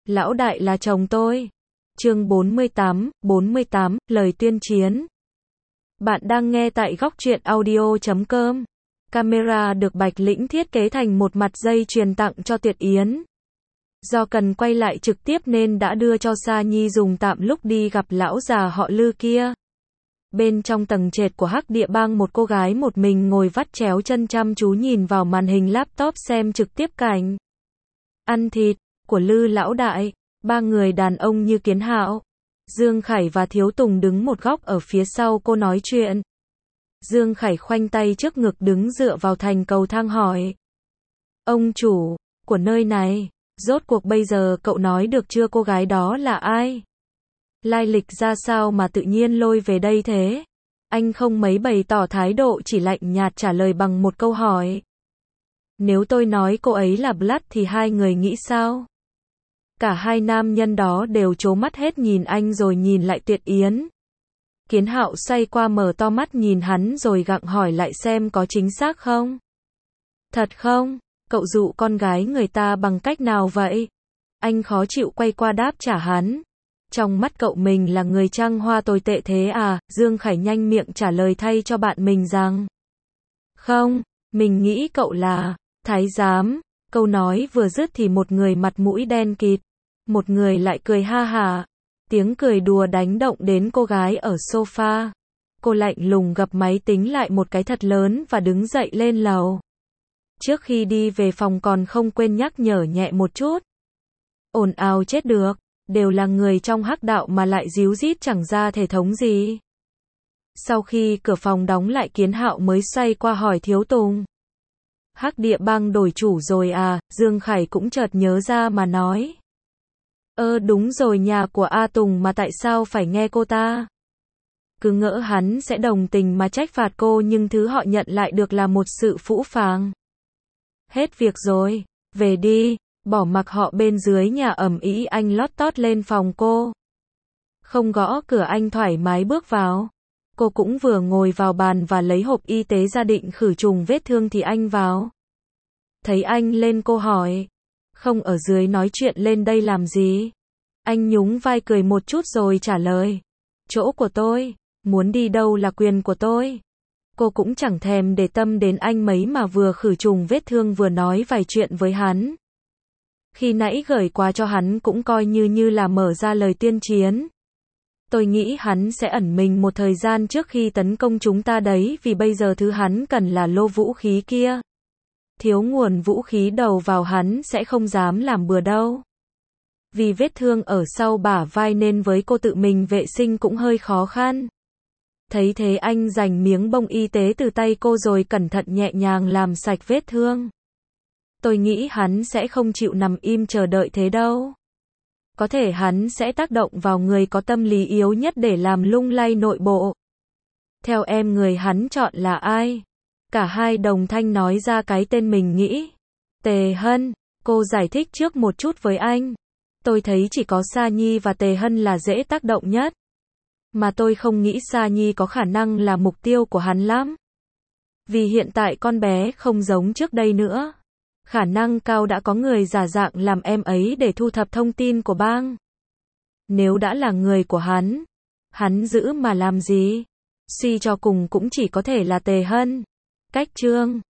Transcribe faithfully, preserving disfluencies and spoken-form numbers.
Lão đại là chồng tôi. Chương bốn mươi tám, bốn mươi tám, lời tuyên chiến. Bạn đang nghe tại góc truyện audio chấm com. Camera được Bạch Lĩnh thiết kế thành một mặt dây chuyền tặng cho Tuyệt Yến. Do cần quay lại trực tiếp nên đã đưa cho Sa Nhi dùng tạm lúc đi gặp lão già họ Lư kia. Bên trong tầng trệt của Hắc Địa Bang, một cô gái một mình ngồi vắt chéo chân chăm chú nhìn vào màn hình laptop xem trực tiếp cảnh ăn thịt của Lư lão đại. Ba người đàn ông như Kiến Hạo, Dương Khải và Thiếu Tùng đứng một góc ở phía sau cô nói chuyện. Dương Khải khoanh tay trước ngực đứng dựa vào thành cầu thang hỏi: ông chủ của nơi này, rốt cuộc bây giờ cậu nói được chưa, cô gái đó là ai? Lai lịch ra sao mà tự nhiên lôi về đây thế? Anh không mấy bày tỏ thái độ, chỉ lạnh nhạt trả lời bằng một câu hỏi. Nếu tôi nói cô ấy là Blood thì hai người nghĩ sao? Cả hai nam nhân đó đều trố mắt hết nhìn anh rồi nhìn lại Tuyệt Yến. Kiến Hạo xoay qua mở to mắt nhìn hắn rồi gặng hỏi lại xem có chính xác không? Thật không? Cậu dụ con gái người ta bằng cách nào vậy? Anh khó chịu quay qua đáp trả hắn. Trong mắt cậu mình là người trăng hoa tồi tệ thế à? Dương Khải nhanh miệng trả lời thay cho bạn mình rằng: không, mình nghĩ cậu là thái giám. Câu nói vừa dứt thì một người mặt mũi đen kịt, một người lại cười ha hả. Tiếng cười đùa đánh động đến cô gái ở sofa. Cô lạnh lùng gập máy tính lại một cái thật lớn và đứng dậy lên lầu. Trước khi đi về phòng còn không quên nhắc nhở nhẹ một chút. Ồn ào chết được, đều là người trong hắc đạo mà lại díu dít chẳng ra thể thống gì. Sau khi cửa phòng đóng lại, Kiến Hạo mới xoay qua hỏi Thiếu Tùng: Hắc Địa Bang đổi chủ rồi à? Dương Khải cũng chợt nhớ ra mà nói: Ơ đúng rồi, nhà của A Tùng mà tại sao phải nghe cô ta? Cứ ngỡ hắn sẽ đồng tình mà trách phạt cô, nhưng thứ họ nhận lại được là một sự phũ phàng. Hết việc rồi, về đi, bỏ mặc họ bên dưới nhà ầm ĩ. Anh lót tót lên phòng cô, không gõ cửa, anh thoải mái bước vào. Cô cũng vừa ngồi vào bàn và lấy hộp y tế ra định khử trùng vết thương thì anh vào. Thấy anh lên cô hỏi: không ở dưới nói chuyện, lên đây làm gì? Anh nhún vai cười một chút rồi trả lời: chỗ của tôi, muốn đi đâu là quyền của tôi. Cô cũng chẳng thèm để tâm đến anh mấy mà vừa khử trùng vết thương vừa nói vài chuyện với hắn. Khi nãy gửi quà cho hắn cũng coi như như là mở ra lời tuyên chiến. Tôi nghĩ hắn sẽ ẩn mình một thời gian trước khi tấn công chúng ta đấy, vì bây giờ thứ hắn cần là lô vũ khí kia. Thiếu nguồn vũ khí đầu vào hắn sẽ không dám làm bừa đâu. Vì vết thương ở sau bả vai nên với cô tự mình vệ sinh cũng hơi khó khăn. Thấy thế anh giành miếng bông y tế từ tay cô rồi cẩn thận nhẹ nhàng làm sạch vết thương. Tôi nghĩ hắn sẽ không chịu nằm im chờ đợi thế đâu. Có thể hắn sẽ tác động vào người có tâm lý yếu nhất để làm lung lay nội bộ. Theo em, người hắn chọn là ai? Cả hai đồng thanh nói ra cái tên mình nghĩ. Tề Hân. Cô giải thích trước một chút với anh. Tôi thấy chỉ có Sa Nhi và Tề Hân là dễ tác động nhất. Mà tôi không nghĩ Sa Nhi có khả năng là mục tiêu của hắn lắm. Vì hiện tại con bé không giống trước đây nữa. Khả năng cao đã có người giả dạng làm em ấy để thu thập thông tin của bang. Nếu đã là người của hắn, hắn giữ mà làm gì? Suy cho cùng cũng chỉ có thể là Tề Hân. Cách Trương